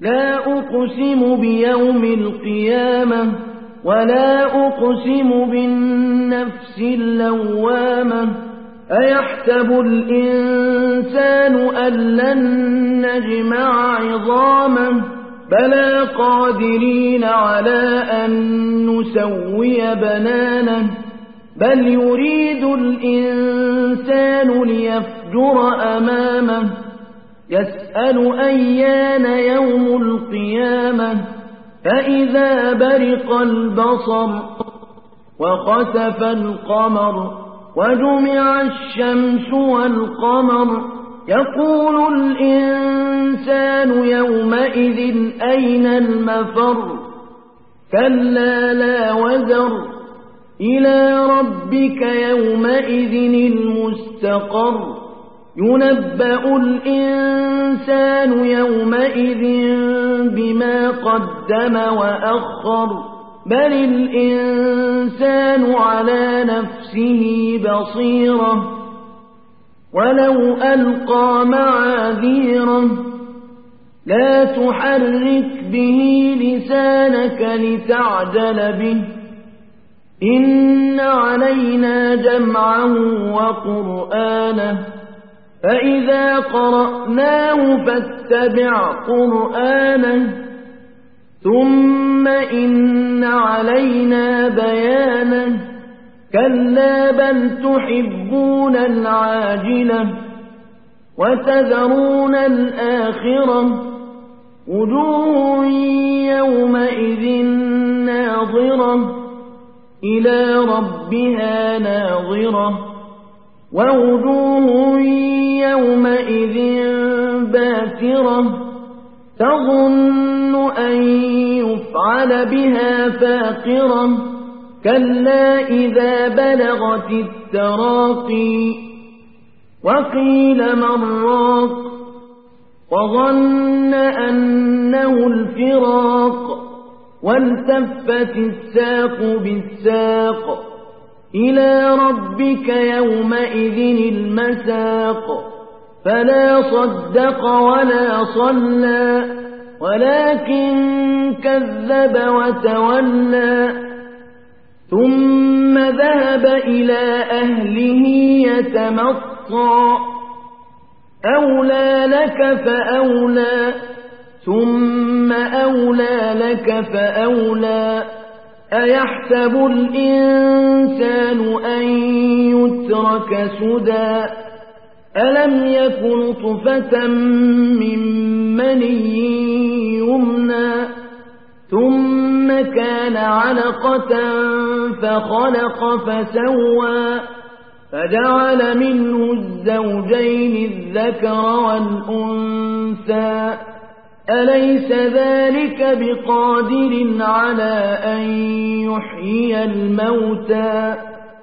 لا أقسم بيوم القيامة ولا أقسم بالنفس اللوامة أيحسب الإنسان أن لن نجمع عظامه بلى قادرين على أن نسوي بنانه بل يريد الإنسان ليفجر أمامه يسأل أيان يوم القيامة فإذا برق البصر وخسف القمر وجمع الشمس والقمر يقول الإنسان يومئذ أين المفر كلا لا وزر إلى ربك يومئذ المستقر ينبأ الإنسان يومئذ بما قدم وأخر بل الإنسان على نفسه بصيرة ولو ألقى معاذيره لا تحرك به لسانك لتعجل به إن علينا جمعه وقرآنه فإذا قرأناه فاتبع قرآنه ثم إن علينا بيانه كلا بل تحبون العاجلة وتذرون الآخرة وجوه يومئذ ناظرة إلى ربها ناظرة ووجوه يومئذ باسرة تظن أن يفعل بها فاقرة كلا إذا بلغت التراقي وقيل من راق وظن أنه الفراق والتفت الساق بالساق إلى ربك يومئذ المساق فلا صدق ولا صلى ولكن كذب وتولى ثم ذهب إلى أهله يتمطى أولى لك فأولى ثم أولى لك فأولى أيحسب الإنسان أن يترك سدى ألم يكن نطفة من مني يمنى ثم كان علقة فخلق فسوى فجعل منه الزوجين الذكر والأنثى أليس ذلك بقادر على أن يحيي الموتى